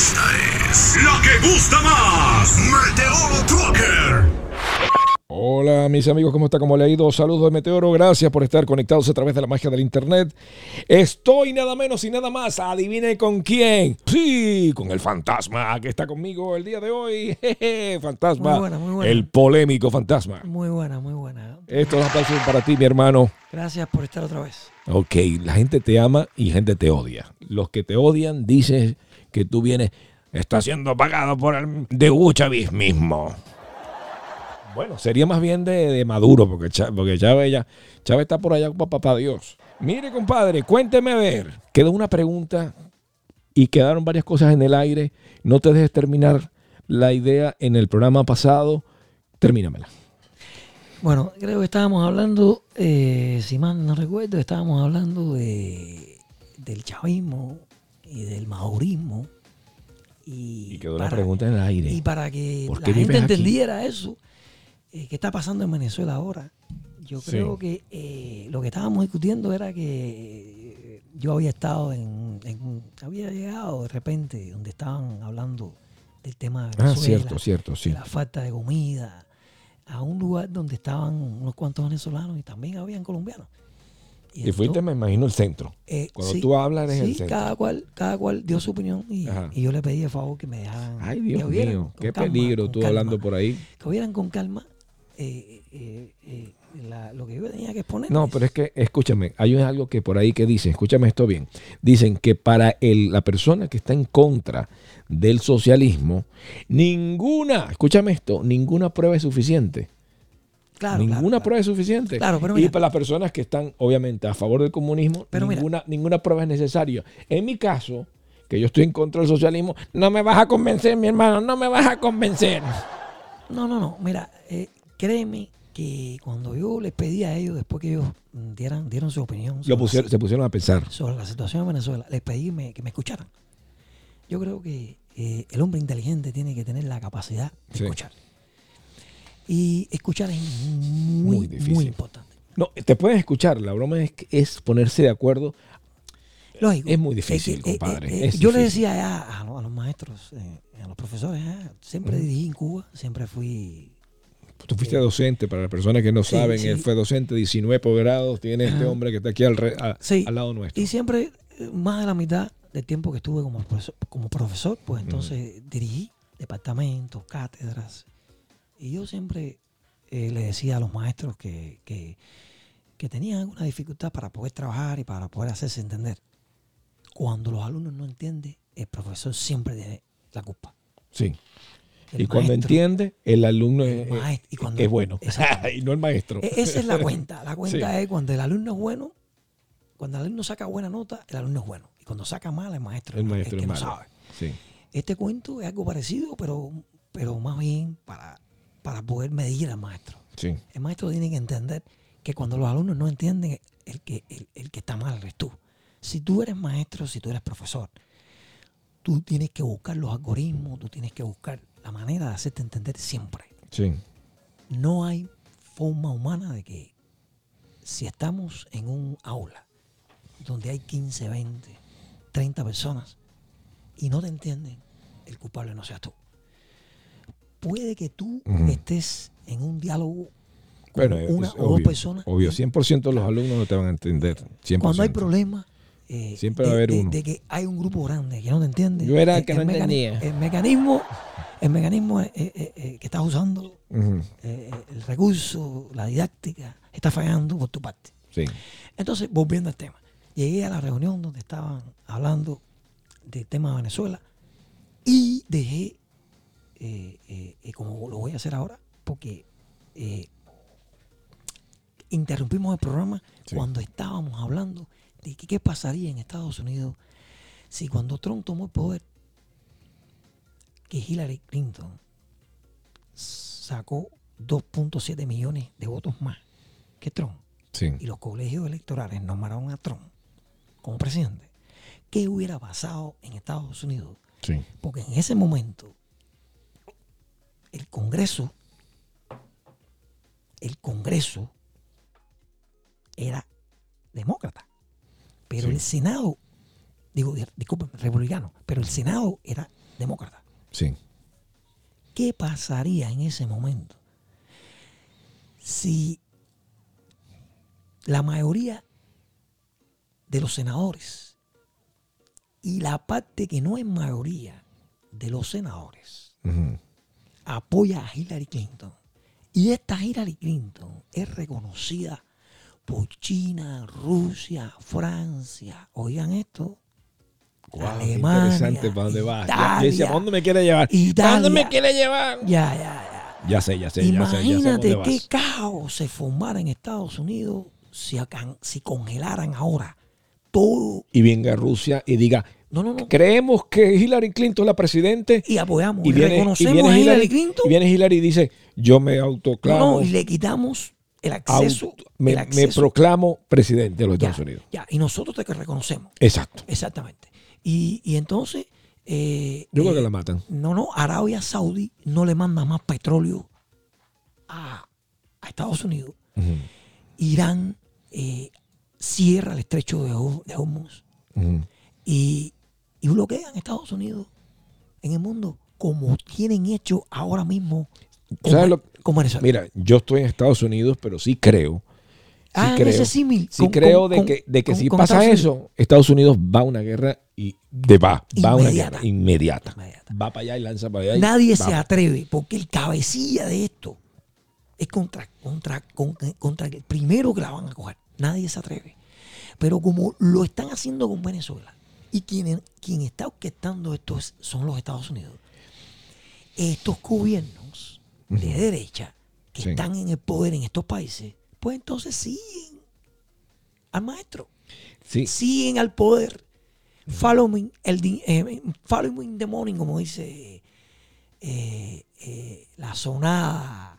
Esta es la que gusta más. Meteoro Trucker. Hola mis amigos, ¿cómo está? ¿Cómo le ha ido? Saludos de Meteoro, gracias por estar conectados a través de la magia del internet. Estoy nada menos y nada más, adivine con quién. Sí, con el fantasma que está conmigo el día de hoy. Jeje, fantasma, muy buena. el polémico fantasma. Muy buena. Esto es un aplauso para ti, mi hermano. Gracias por estar otra vez. Ok, la gente te ama y gente te odia. Los que te odian dicen que tú vienes, está siendo pagado por el de Hugo Chávez mismo. Bueno, sería más bien de Maduro, porque Chávez está por allá con papá Dios. Mire, compadre, cuénteme a ver. Quedó una pregunta y quedaron varias cosas en el aire. No te dejes terminar la idea en el programa pasado. Termínamela. Bueno, creo que estábamos hablando, si mal no recuerdo, estábamos hablando del chavismo y del madurismo. Y quedó la pregunta en el aire. Y para que ¿Por la qué gente vives aquí? entendiera eso, ¿qué está pasando en Venezuela ahora? Yo creo que lo que estábamos discutiendo era que yo había estado había llegado de repente donde estaban hablando del tema de Venezuela, cierto, sí. de la falta de comida, a un lugar donde estaban unos cuantos venezolanos y también habían colombianos. Y fuiste, me imagino, el centro. Cuando tú hablas eres el centro. Cada cual dio su opinión y yo le pedí el favor que me dejaran. Ay, Dios mío, qué peligro tú hablando por ahí. Que vieran con calma lo que yo tenía que exponer. No, pero es que, escúchame, hay algo que por ahí que dicen, escúchame esto bien, dicen que para la persona que está en contra del socialismo, escúchame esto, ninguna prueba es suficiente. Ninguna prueba es suficiente. Claro, pero mira, y para las personas que están, obviamente, a favor del comunismo, ninguna prueba es necesaria. En mi caso, que yo estoy en contra del socialismo, no me vas a convencer, mi hermano, no me vas a convencer. No. Mira, créeme que cuando yo les pedí a ellos, después que ellos dieron su opinión se pusieron a pensar sobre la situación en Venezuela, les pedí que me escucharan. Yo creo que el hombre inteligente tiene que tener la capacidad de escuchar. Y escuchar es muy importante. No, te pueden escuchar, la broma es ponerse de acuerdo. Lógico. Es muy difícil, compadre. Yo le decía a los maestros, a los profesores, siempre dirigí en Cuba, siempre fui... Tú fuiste docente, para las personas que no saben, él fue docente, 19 posgrados, tiene este hombre que está aquí al lado nuestro. Y siempre, más de la mitad del tiempo que estuve como profesor, pues entonces dirigí departamentos, cátedras. Y yo siempre le decía a los maestros que tenían alguna dificultad para poder trabajar y para poder hacerse entender. Cuando los alumnos no entienden, el profesor siempre tiene la culpa. Sí. Y cuando entiende, el alumno es bueno. Y no el maestro. Esa es la cuenta. La cuenta es cuando el alumno es bueno, cuando el alumno saca buena nota, el alumno es bueno. Y cuando saca mal, el maestro es que no sabe. Sí. Este cuento es algo parecido, pero más bien para poder medir al maestro. Sí. El maestro tiene que entender que cuando los alumnos no entienden, el que está mal eres tú. Si tú eres maestro, si tú eres profesor, tú tienes que buscar los algoritmos, tú tienes que buscar la manera de hacerte entender siempre. Sí. No hay forma humana de que si estamos en un aula donde hay 15, 20, 30 personas y no te entienden, el culpable no seas tú. Puede que tú estés en un diálogo con una o dos personas. Obvio, 100% de los alumnos no te van a entender. 100%. Cuando hay problemas, siempre va a haber uno. De que hay un grupo grande que no te entiende. Yo era el que no entendía. El mecanismo que estás usando, el recurso, la didáctica, está fallando por tu parte. Sí. Entonces, volviendo al tema, llegué a la reunión donde estaban hablando del tema de Venezuela y dejé, como lo voy a hacer ahora, porque interrumpimos el programa cuando estábamos hablando de qué pasaría en Estados Unidos si cuando Trump tomó el poder, que Hillary Clinton sacó 2.7 millones de votos más que Trump, y los colegios electorales nombraron a Trump como presidente, ¿qué hubiera pasado en Estados Unidos? Porque en ese momento el Congreso era demócrata, pero el Senado, disculpen, republicano, pero el Senado era demócrata. Sí. ¿Qué pasaría en ese momento si la mayoría de los senadores y la parte que no es mayoría de los senadores Ujú. apoya a Hillary Clinton? Y esta Hillary Clinton es reconocida por China, Rusia, Francia. Oigan esto. Guau, qué Alemania, interesante para dónde vas. Yo Italia, decía, ¿para dónde me quiere llevar? ¿Para Italia. dónde me quiere llevar? Ya. Ya sé. Imagínate dónde qué vas. caos se formara en Estados Unidos si congelaran ahora todo. Y venga Rusia y diga, No. creemos que Hillary Clinton es la presidente. Y apoyamos. Y viene, reconocemos a Hillary Clinton. Y viene Hillary y dice, yo me autoclamo. Y le quitamos el acceso. me proclamo presidente de los Estados Ya, Unidos. ya, y nosotros te reconocemos. Exacto. Exactamente. Y entonces. Yo creo que la matan. No, Arabia Saudí no le manda más petróleo a Estados Unidos. Ujú, Irán cierra el estrecho de Hormuz ujú. y bloquean Estados Unidos en el mundo como tienen hecho ahora mismo con Venezuela. Mira, yo estoy en Estados Unidos, pero sí creo. Ese símil. De que si pasa eso, Estados Unidos va a una guerra y va a una guerra inmediata. Va para allá y lanza para allá. Nadie se atreve, porque el cabecilla de esto es contra el primero que la van a coger. Nadie se atreve. Pero como lo están haciendo con Venezuela, y quien está orquestando esto son los Estados Unidos, estos gobiernos de derecha que están en el poder en estos países, pues entonces siguen al maestro. Sí. Siguen al poder. Follow me in the morning, como dice la sonada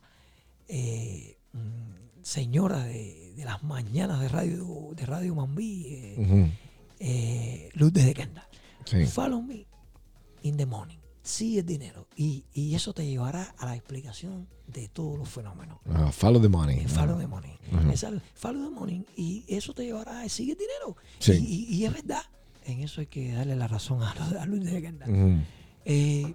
señora de las mañanas de Radio Mambí, Lourdes de Kendall. Sí. Follow me in the morning. Sigue el dinero. Y eso te llevará a la explicación de todos los fenómenos. Follow the money. Follow the money. Follow the money. Y eso te llevará a sigue el dinero. Sí. Y es verdad. En eso hay que darle la razón a Luis de Kendall. Ujú.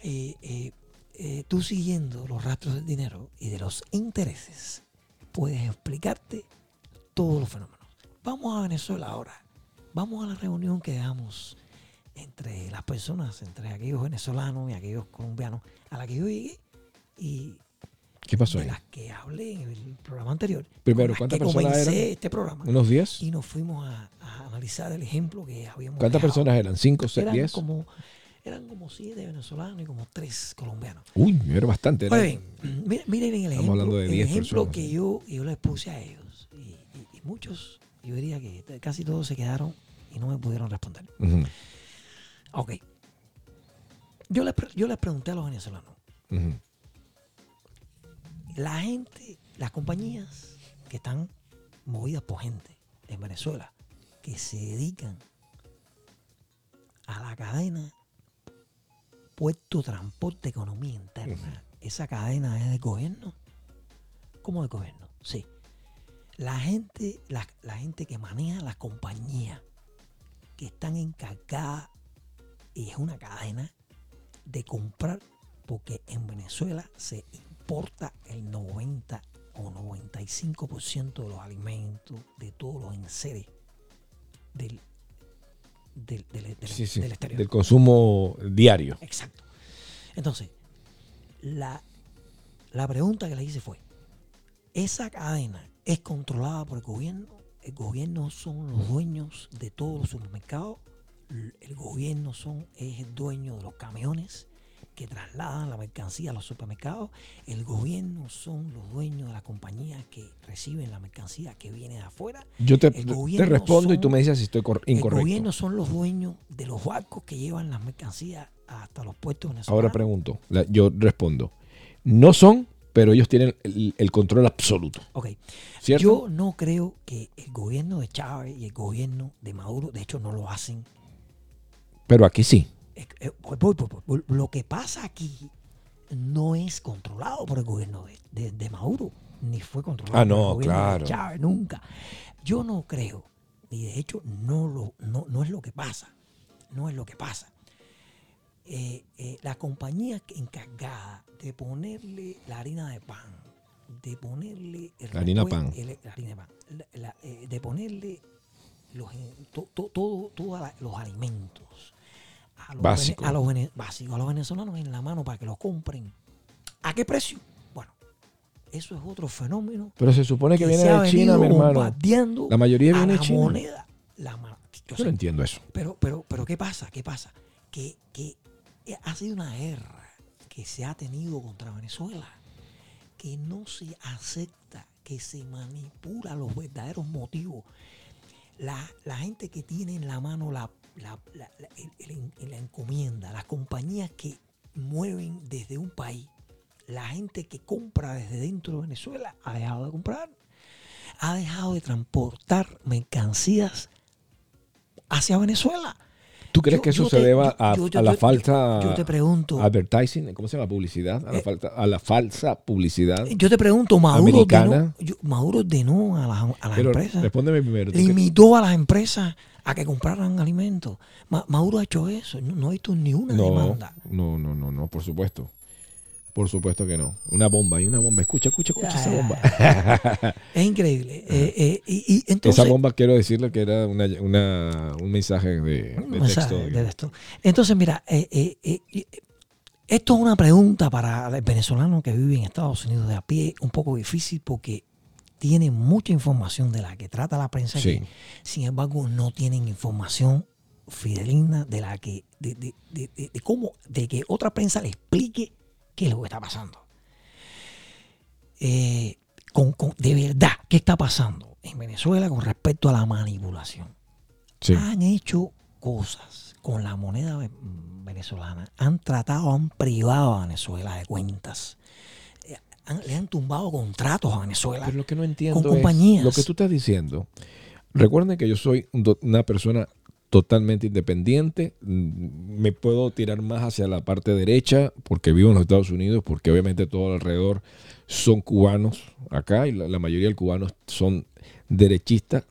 Tú siguiendo los rastros del dinero y de los intereses, puedes explicarte todos los fenómenos. Vamos a Venezuela ahora. Vamos a la reunión que damos entre las personas, entre aquellos venezolanos y aquellos colombianos, a la que yo llegué y ¿Qué pasó de ahí? las que hablé en el programa anterior. Primero, con las ¿cuántas que personas comencé eran? este programa. ¿Unos 10? Y nos fuimos a analizar el ejemplo que habíamos ¿Cuántas dejado. personas eran? ¿5, 6, Eran 10? eran como 7 venezolanos y como 3 colombianos. Uy, era bastante. Era. Oye, miren el ejemplo, hablando de 10 ejemplo personas. que yo les puse a ellos. Y muchos, yo diría que casi todos se quedaron y no me pudieron responder. Ujú, Ok. Yo les pregunté a los venezolanos. ujú. La gente, las compañías que están movidas por gente en Venezuela, que se dedican a la cadena puerto, transporte, economía interna. ¿Esa cadena es del gobierno? ¿Cómo del gobierno? Sí. La gente que maneja las compañías que están encargadas, y es una cadena de comprar, porque en Venezuela se importa el 90 o 95% de los alimentos, de todos los enseres del exterior. Del consumo diario. Exacto. Entonces, la pregunta que le hice fue, ¿esa cadena es controlada por el gobierno? ¿El gobierno son los dueños de todos los supermercados? ¿El gobierno es el dueño de los camiones que trasladan la mercancía a los supermercados? ¿El gobierno son los dueños de las compañías que reciben la mercancía que viene de afuera? Yo te respondo y tú me dices si estoy incorrecto. ¿El gobierno son los dueños de los barcos que llevan las mercancías hasta los puertos venezolanos? Ahora pregunto, yo respondo. No son, pero ellos tienen el control absoluto. Ok. ¿Cierto? Yo no creo que el gobierno de Chávez y el gobierno de Maduro, de hecho, no lo hacen. Pero aquí sí. Lo que pasa aquí no es controlado por el gobierno de Maduro, ni fue controlado por el gobierno claro. de Chávez, nunca. Yo no creo, y de hecho no es lo que pasa. No es lo que pasa. la compañía encargada de ponerle la harina de pan, de ponerle La harina pan. la harina de pan, de ponerle los alimentos Básico. básicos a los venezolanos en la mano para que los compren. ¿A qué precio? Bueno, eso es otro fenómeno. Pero se supone que viene se ha de China, venido mi hermano. bombardeando La mayoría viene a de la China. moneda. Yo no entiendo eso. Pero ¿qué pasa? Que ha sido una guerra que se ha tenido contra Venezuela, que no se acepta, que se manipula los verdaderos motivos. La gente que tiene en la mano la encomienda, las compañías que mueven desde un país, la gente que compra desde dentro de Venezuela ha dejado de comprar, ha dejado de transportar mercancías hacia Venezuela. ¿Tú crees que eso se deba a la falsa yo te pregunto, advertising? ¿Cómo se llama? Publicidad. A la falsa publicidad. Yo te pregunto, americana. Maduro ordenó a las Pero empresas. respóndeme primero. Limitó a las empresas a que compraran alimentos. Maduro ha hecho eso. No ha visto ni una demanda. No, por supuesto. Por supuesto que no. Una bomba. Escucha esa bomba. Es increíble. Y entonces, esa bomba, quiero decirle que era un mensaje de texto. Entonces, mira, esto es una pregunta para el venezolano que vive en Estados Unidos de a pie, un poco difícil porque tiene mucha información de la que trata la prensa aquí. Sin embargo, no tienen información fidedigna de la que de que otra prensa le explique qué es lo que está pasando. De verdad, ¿qué está pasando en Venezuela con respecto a la manipulación? Sí. Han hecho cosas con la moneda venezolana, han privado a Venezuela de cuentas, le han tumbado contratos a Venezuela. Pero lo que no entiendo con compañías. Es lo que tú estás diciendo. Recuerden que yo soy una persona totalmente independiente, me puedo tirar más hacia la parte derecha porque vivo en los Estados Unidos, porque obviamente todo alrededor son cubanos acá y la mayoría de cubanos son derechistas,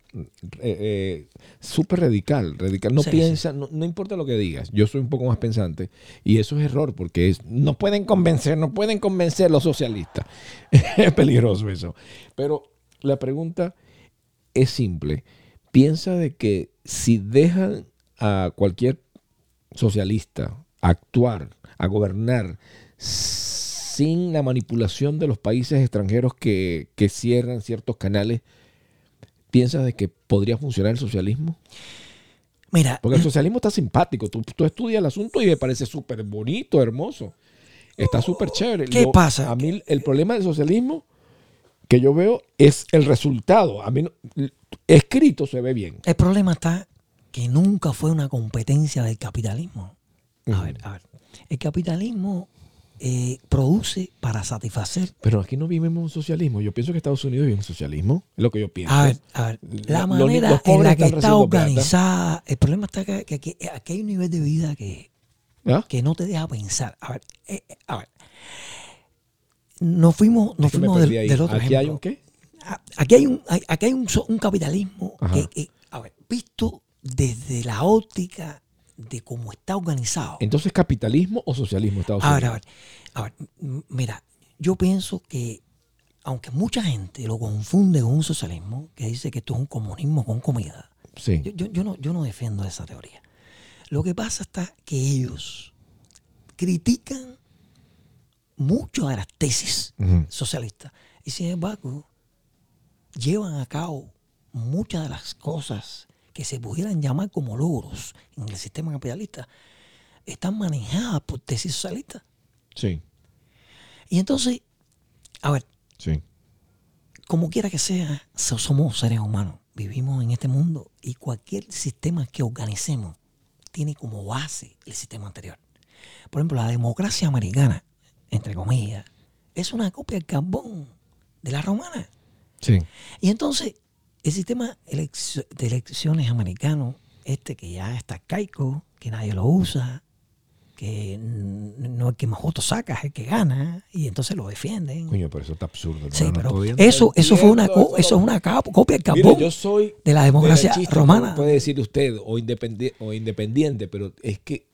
súper radical, no piensa, no importa lo que digas, yo soy un poco más pensante y eso es error porque no pueden convencer los socialistas, es peligroso eso, pero la pregunta es simple. Piensa de que si dejan a cualquier socialista actuar, a gobernar sin la manipulación de los países extranjeros que cierran ciertos canales, ¿piensas de que podría funcionar el socialismo? Mira, porque el socialismo está simpático. Tú estudias el asunto y me parece súper bonito, hermoso. Está súper chévere. ¿Qué pasa? A mí el problema del socialismo que yo veo es el resultado. A mí escrito se ve bien. El problema está que nunca fue una competencia del capitalismo. A ver. El capitalismo produce para satisfacer. Pero aquí no vivimos un socialismo. Yo pienso que Estados Unidos vive un socialismo. Es lo que yo pienso. A ver. La manera en la que está organizada. El problema está que aquí hay un nivel de vida que no te deja pensar. A ver. Nos fuimos del otro ¿Aquí ejemplo. hay un qué? Aquí hay un capitalismo que, visto desde la óptica de cómo está organizado. Entonces, ¿capitalismo o socialismo Estados Unidos? A ver, mira, yo pienso que aunque mucha gente lo confunde con un socialismo, que dice que esto es un comunismo con comida, sí. yo no defiendo esa teoría. Lo que pasa está que ellos critican muchas de las tesis socialistas y sin embargo llevan a cabo muchas de las cosas que se pudieran llamar como logros en el sistema capitalista están manejadas por tesis socialistas. Sí. Y entonces, a ver, sí. Como quiera que sea, somos seres humanos, vivimos en este mundo y cualquier sistema que organicemos tiene como base el sistema anterior. Por ejemplo, la democracia americana, entre comillas, es una copia del carbón de la romana. Sí. Y entonces, el sistema de elecciones americano, que ya está arcaico, que nadie lo usa, que no el que más votos saca es el que gana, y entonces lo defienden. Coño, pero eso está absurdo. Sí, pero eso es una copia del carbón. Mira, yo soy de la democracia romana. Puede decir usted, o independiente, pero es que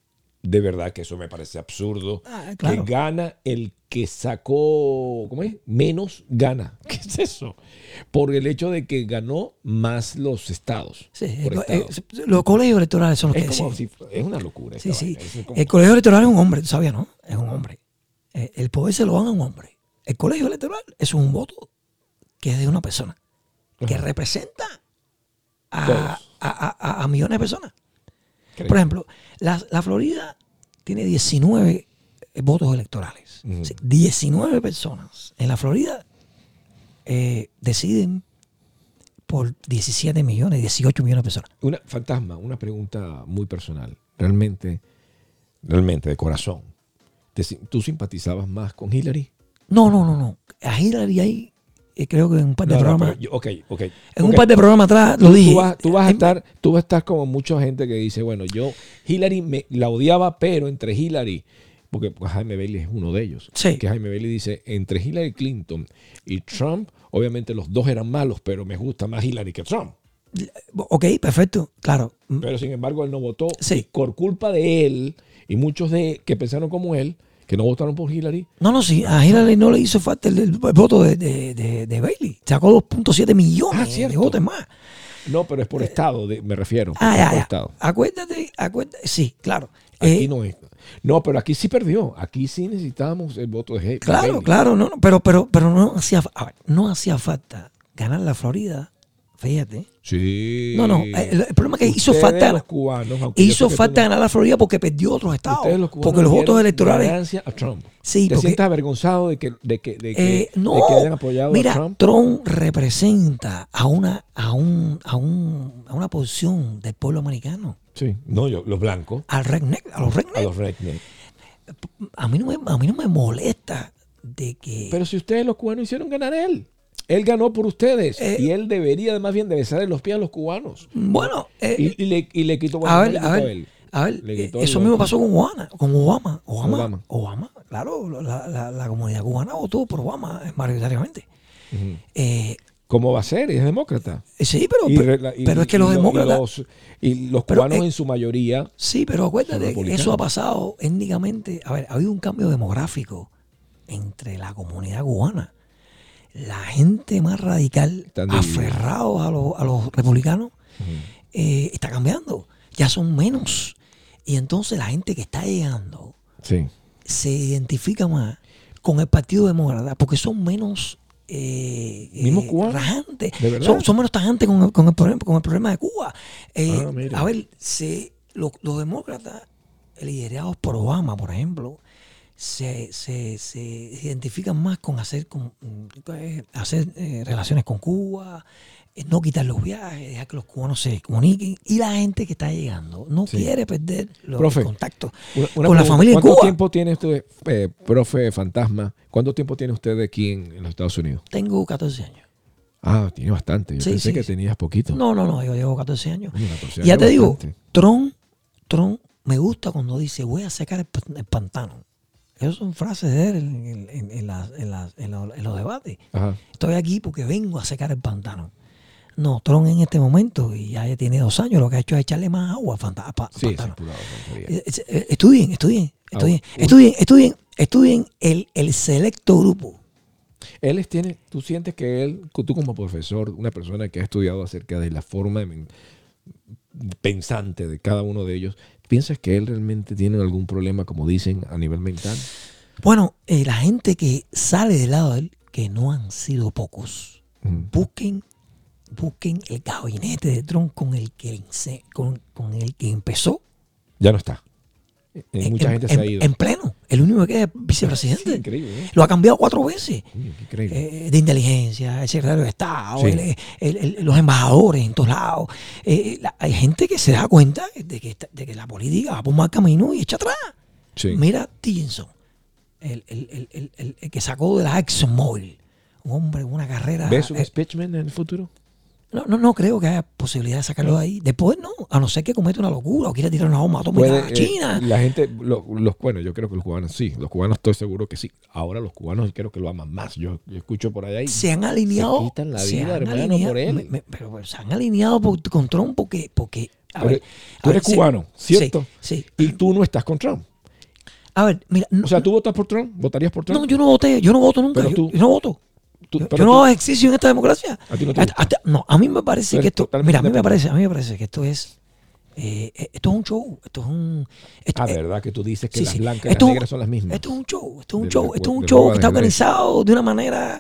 de verdad que eso me parece absurdo. Claro. Que gana el que sacó, ¿cómo es? Menos gana. ¿Qué es eso? Por el hecho de que ganó más los estados. Sí, por estado. los colegios electorales son los Es que como deciden. si es una locura. Sí, esta sí. vaina. Es como- El colegio electoral es un hombre, tú sabías, ¿no? Es un hombre. El poder se lo dan a un hombre. El colegio electoral es un voto que es de una persona, que Ajá. representa Todos. a millones de personas. Creo. Por ejemplo, la Florida tiene 19 votos electorales. Ujú. Sí, 19 personas en la Florida deciden por 17 millones, 18 millones de personas. Una pregunta muy personal. Realmente, de corazón. ¿Tú simpatizabas más con Hillary? No. A Hillary hay, creo que en un par de programas. En Un par de programas atrás lo dije. Tú vas a estar como mucha gente que dice, bueno, yo Hillary la odiaba, pero entre Hillary, porque pues, Jaime Bailey es uno de ellos. Sí. Que Jaime Bailey dice, entre Hillary Clinton y Trump, obviamente los dos eran malos, pero me gusta más Hillary que Trump. Ok, perfecto, claro. Pero sin embargo él no votó. Sí. Y por culpa de él y muchos que pensaron como él, que no votaron por Hillary. No, sí, a Hillary no le hizo falta el voto de Bailey. Sacó 2.7 millones de cierto. votos más. No, pero es por estado, me refiero. Es por Ya. estado. Acuérdate, sí, claro. Aquí no es. No, pero aquí sí perdió. Aquí sí necesitábamos el voto de Bailey. Claro, no, pero no hacía falta ganar la Florida, fíjate. Sí. No, el problema es que hizo Ustedes, falta. los cubanos, aunque yo Hizo sé que falta tú no- ganar la Florida porque perdió otros estados. Ustedes, los cubanos, Porque los votos dieron electorales. ganancia a Trump. Sí, ¿Te porque- sientes avergonzado de que No, hayan apoyado mira, a Trump? Trump representa a una porción del pueblo americano, Sí. No, los blancos. a los redneck. A los rednecks. A mí no me molesta de que. Pero si ustedes, los cubanos, hicieron ganar a él. Él ganó por ustedes. Y él debería, más bien, de besarle los pies a los cubanos. Bueno, Y le quitó. a bueno, ver, no le quitó él. Le quitó eso el mismo voto. pasó con Obama. Obama. Obama, claro, la comunidad cubana votó por Obama mayoritariamente. Ujú. Eh, ¿Cómo va a ser? Es demócrata. sí, pero es que los y demócratas. y los Pero, cubanos en su mayoría. Sí, pero Son acuérdate, republicanos. eso ha pasado étnicamente. A ver, ha habido un cambio demográfico entre la comunidad cubana. La gente más radical, Están divididos. aferrados a los republicanos, está cambiando. Ya son menos. Y entonces la gente que está llegando Sí. se identifica más con el Partido Demócrata porque son menos ¿Mismos cubanos? rajantes. ¿De verdad? Son menos tajantes con el problema de Cuba. Mira. A ver, los demócratas liderados por Obama, por ejemplo, se identifican más con hacer relaciones con Cuba, no quitar los viajes, dejar que los cubanos se comuniquen. Y la gente que está llegando no Sí. quiere perder los Profe, contactos Una con la pregunta. familia en ¿Cuánto Cuba. tiempo tiene usted, profe Fantasma? ¿Cuánto tiempo tiene usted aquí en los Estados Unidos? Tengo 14 años. Ah, tiene bastante. Yo Sí, pensé sí, que sí. tenías poquito. No, yo llevo 14 años. Coño, 14 Y ya años te digo, bastante. Trump me gusta cuando dice voy a secar el pantano. Esas son frases de él en los debates. Ajá. Estoy aquí porque vengo a secar el pantano. No, Trump en este momento, y ya tiene 2 años, lo que ha hecho es echarle más agua al Sí, es pantano. pura tontería. Estudien el selecto grupo. Tú sientes que tú como profesor, una persona que ha estudiado acerca de la forma pensante de cada uno de ellos, ¿piensas que él realmente tiene algún problema, como dicen, a nivel mental? Bueno, la gente que sale del lado de él, que no han sido pocos, busquen el gabinete de Trump con el que empezó. Ya no está. Mucha gente se ha ido. En pleno. El único que queda es vicepresidente. Sí, increíble, ¿eh? Lo ha cambiado 4 veces. Coño, qué increíble. De inteligencia, el secretario de Estado, Sí. los embajadores en todos lados. Hay gente que se da cuenta de que la política va por mal camino y echa atrás. Sí. Mira Dickinson, el que sacó de la ExxonMobil. Un hombre con una carrera. ¿Ves un impeachment en el futuro? No creo que haya posibilidad de sacarlo de ahí. Después no, a no ser que cometa una locura o quiera tirar una bomba atómica a China. La gente, bueno, yo creo que los cubanos sí, los cubanos estoy seguro que sí. Ahora los cubanos creo que lo aman más. Yo escucho por allá y Se han alineado. se quitan la vida, hermano, por él. Pero se han alineado con Trump porque tú eres cubano, ¿cierto? Sí. Y tú no estás con Trump. A ver, mira. O sea, ¿tú votas por Trump? ¿Votarías por Trump? No, yo no voté, yo no voto nunca. Pero yo no voto. Yo no hago ejercicio en esta democracia. ¿A ti no te gusta? No, a mí me parece que esto. Mira, a mí me independiente. parece que esto es. Esto es un show. ¿Verdad que tú dices que las sí. blancas y las negras son las mismas? Esto es un show. Esto De es un del show robo que está de organizado de una manera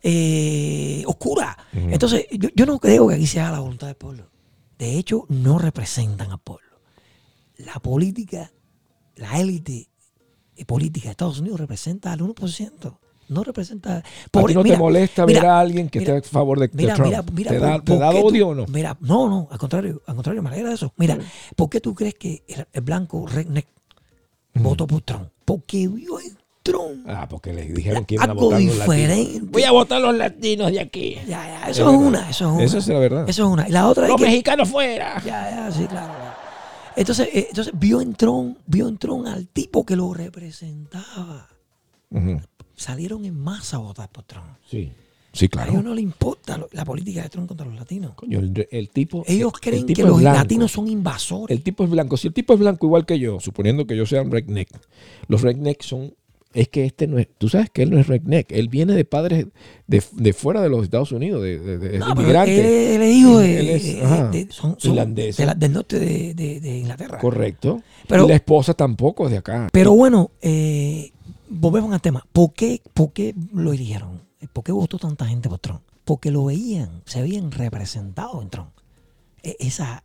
oscura. Ujú. Entonces, yo no creo que aquí se haga la voluntad del pueblo. De hecho, no representan al pueblo. La política, la élite política de Estados Unidos representa al 1%. No representa. ¿A ti no te molesta ver a alguien que esté a favor de Trump? ¿Te da odio o no? Mira, no, al contrario, me alegra de eso. Mira, ¿por qué tú crees que el blanco redneck votó por Trump? Porque vio en Trump porque le dijeron que iban a algo votar los diferente. latinos. Voy a votar los latinos de aquí. Ya, eso es una. Eso es la verdad. Eso es una. Y la otra los es que, mexicanos fuera. Ya, sí, claro. Entonces vio en Trump al tipo que lo representaba. Ujú. Salieron en masa a votar por Trump. Sí, A claro. ellos no les importa la política de Trump contra los latinos. Coño, el tipo. Ellos el creen tipo que es los blanco. latinos son invasores. El tipo es blanco. Si el tipo es blanco igual que yo, suponiendo que yo sea un redneck, los rednecks son. Es que este no es. Tú sabes que él no es redneck. Él viene de padres de fuera de los Estados Unidos, de inmigrantes. Él es hijo son irlandeses. del norte de Inglaterra. Correcto. Pero, y la esposa tampoco es de acá. Pero bueno, volvemos al tema. ¿Por qué lo eligieron? ¿Por qué votó tanta gente por Trump? Porque se veían representados en Trump. Esa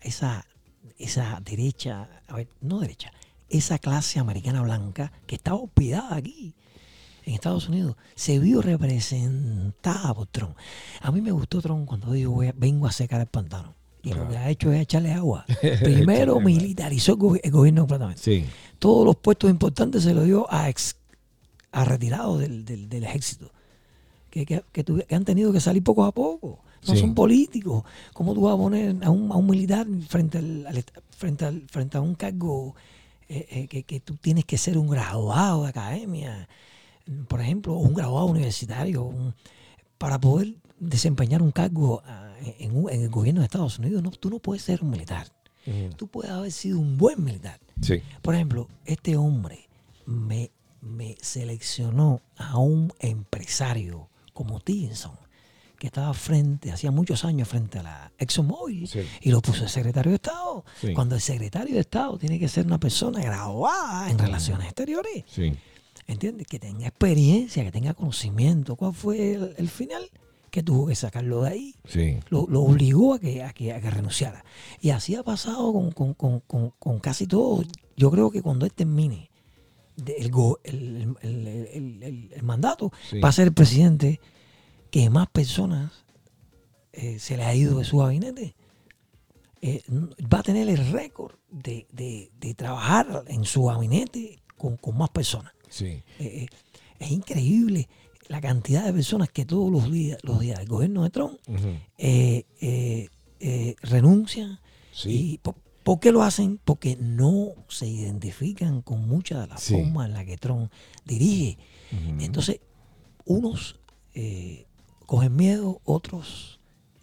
derecha, esa clase americana blanca que estaba hospedada aquí en Estados Unidos, se vio representada por Trump. A mí me gustó Trump cuando dijo, vengo a secar el pantano. Y lo que ha hecho es echarle agua. Primero militarizó el gobierno completamente. Sí. Todos los puestos importantes se los dio a retirados del ejército. Que han tenido que salir poco a poco. No son políticos. ¿Cómo tú vas a poner a un militar frente a un cargo que tú tienes que ser un graduado de academia, por ejemplo, o un graduado universitario, para poder desempeñar un cargo en el gobierno de Estados Unidos? No, tú no puedes ser un militar. Tú puedes haber sido un buen militar. Sí. Por ejemplo, este hombre me seleccionó a un empresario como Stevenson, que estaba hacía muchos años frente a la ExxonMobil, y lo puso el secretario de Estado. Sí. Cuando el secretario de Estado tiene que ser una persona graduada en relaciones exteriores. Sí. ¿Entiendes? Que tenga experiencia, que tenga conocimiento. ¿Cuál fue el final? Que tuvo que sacarlo de ahí. Sí. Lo obligó a que renunciara. Y así ha pasado con casi todo. Yo creo que cuando él termine el mandato, va a ser el presidente que más personas se le ha ido de su gabinete. Va a tener el récord de trabajar en su gabinete con más personas. Sí. Es increíble la cantidad de personas que todos los días del gobierno de Trump renuncian. Sí. Y ¿por qué lo hacen? Porque no se identifican con muchas de las formas en las que Trump dirige. Entonces, unos cogen miedo, otros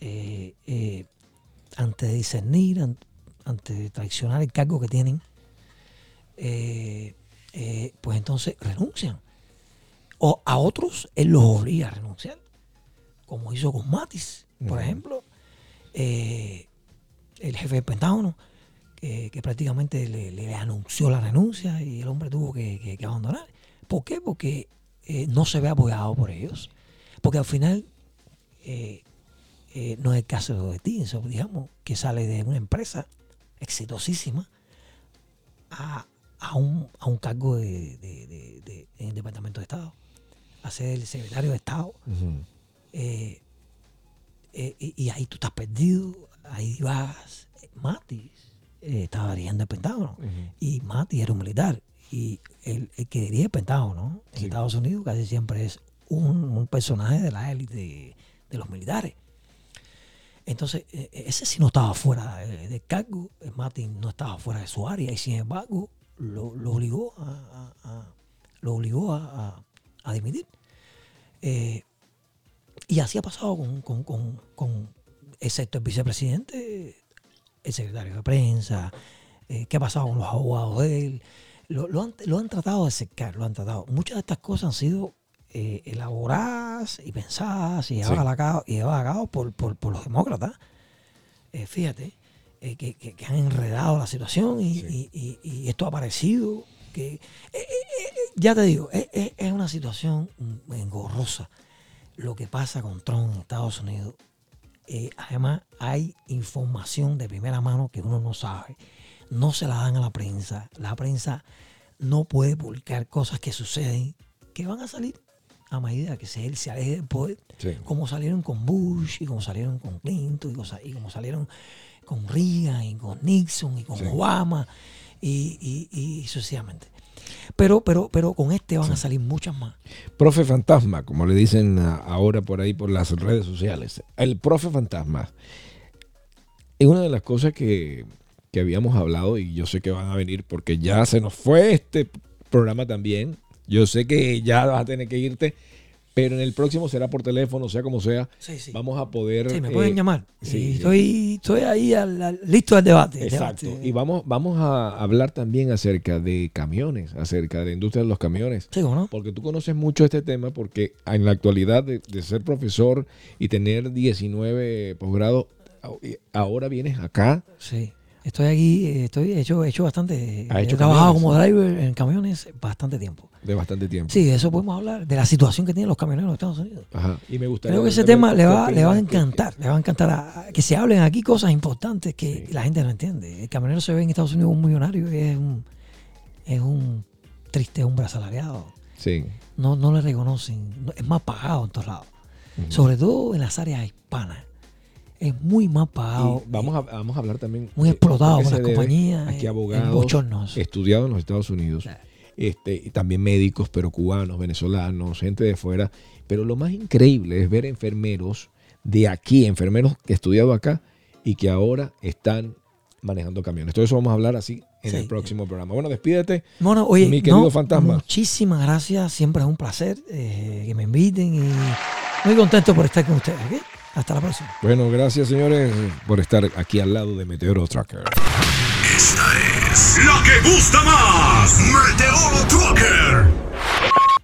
antes de discernir, antes de traicionar el cargo que tienen, pues entonces renuncian. O a otros él los obliga a renunciar, como hizo con Mattis, por ejemplo, el jefe del Pentágono, que prácticamente le anunció la renuncia y el hombre tuvo que abandonar. ¿Por qué? Porque no se ve apoyado por ellos. Porque al final no es el caso de Stevenson, digamos, que sale de una empresa exitosísima a un cargo en el Departamento de Estado, a ser el secretario de Estado. Y ahí tú estás perdido, ahí vas. Mattis estaba dirigiendo el Pentágono, y Mattis era un militar, y el que dirige el Pentágono en Estados Unidos casi siempre es un personaje de la élite de los militares. Entonces, ese sí no estaba fuera del cargo. Martin no estaba fuera de su área y sin embargo lo obligó a dimitir. Y así ha pasado con excepto el vicepresidente, el secretario de prensa, qué ha pasado con los abogados de él. Lo han tratado de secar, lo han tratado. Muchas de estas cosas han sido elaboradas y pensadas y llevadas a cabo por los demócratas. Fíjate, que han enredado la situación y esto ha aparecido. Ya te digo, es una situación engorrosa lo que pasa con Trump en Estados Unidos. Además, hay información de primera mano que uno no sabe. No se la dan a la prensa. La prensa no puede publicar cosas que suceden, que van a salir a medida que él se aleje del poder, como salieron con Bush y como salieron con Clinton y como salieron con Reagan y con Nixon y con Obama y sucesivamente. Pero con este van a salir muchas más. Profe Fantasma, como le dicen ahora por ahí por las redes sociales. El Profe Fantasma es una de las cosas que habíamos hablado y yo sé que van a venir porque ya se nos fue este programa también. Yo sé que ya vas a tener que irte, pero en el próximo será por teléfono, sea como sea. Sí. Vamos a poder... Sí, me pueden llamar. Sí, estoy ahí listo al debate. Exacto. Y vamos a hablar también acerca de camiones, acerca de la industria de los camiones. Sí, ¿no? Porque tú conoces mucho este tema, porque en la actualidad de ser profesor y tener 19 posgrados, ahora vienes acá. Sí. Estoy aquí, he hecho bastante. He trabajado como driver en camiones bastante tiempo. De bastante tiempo. Sí, de eso podemos hablar, de la situación que tienen los camioneros en Estados Unidos. Ajá. Y me gustaría. Creo que ese tema le va a encantar. Le va a encantar que se hablen aquí cosas importantes que la gente no entiende. El camionero se ve en Estados Unidos un millonario y es un triste hombre asalariado. Sí. No le reconocen. Es más pagado en todos lados. Uh-huh. Sobre todo en las áreas hispanas. Es muy mal pagado. Y vamos a hablar también. Muy explotado por las compañías. Aquí abogados estudiados en los Estados Unidos. Claro. Y también médicos, pero cubanos, venezolanos, gente de fuera. Pero lo más increíble es ver enfermeros de aquí, enfermeros que estudiado acá y que ahora están manejando camiones. Todo eso vamos a hablar así en el próximo programa. Bueno, despídete, oye, mi querido Fantasma. Muchísimas gracias. Siempre es un placer que me inviten y muy contento por estar con ustedes. ¿Okay? Hasta la próxima. Bueno, gracias, señores, por estar aquí al lado de Meteoro Trucker. Esta es la que gusta más, Meteoro Trucker.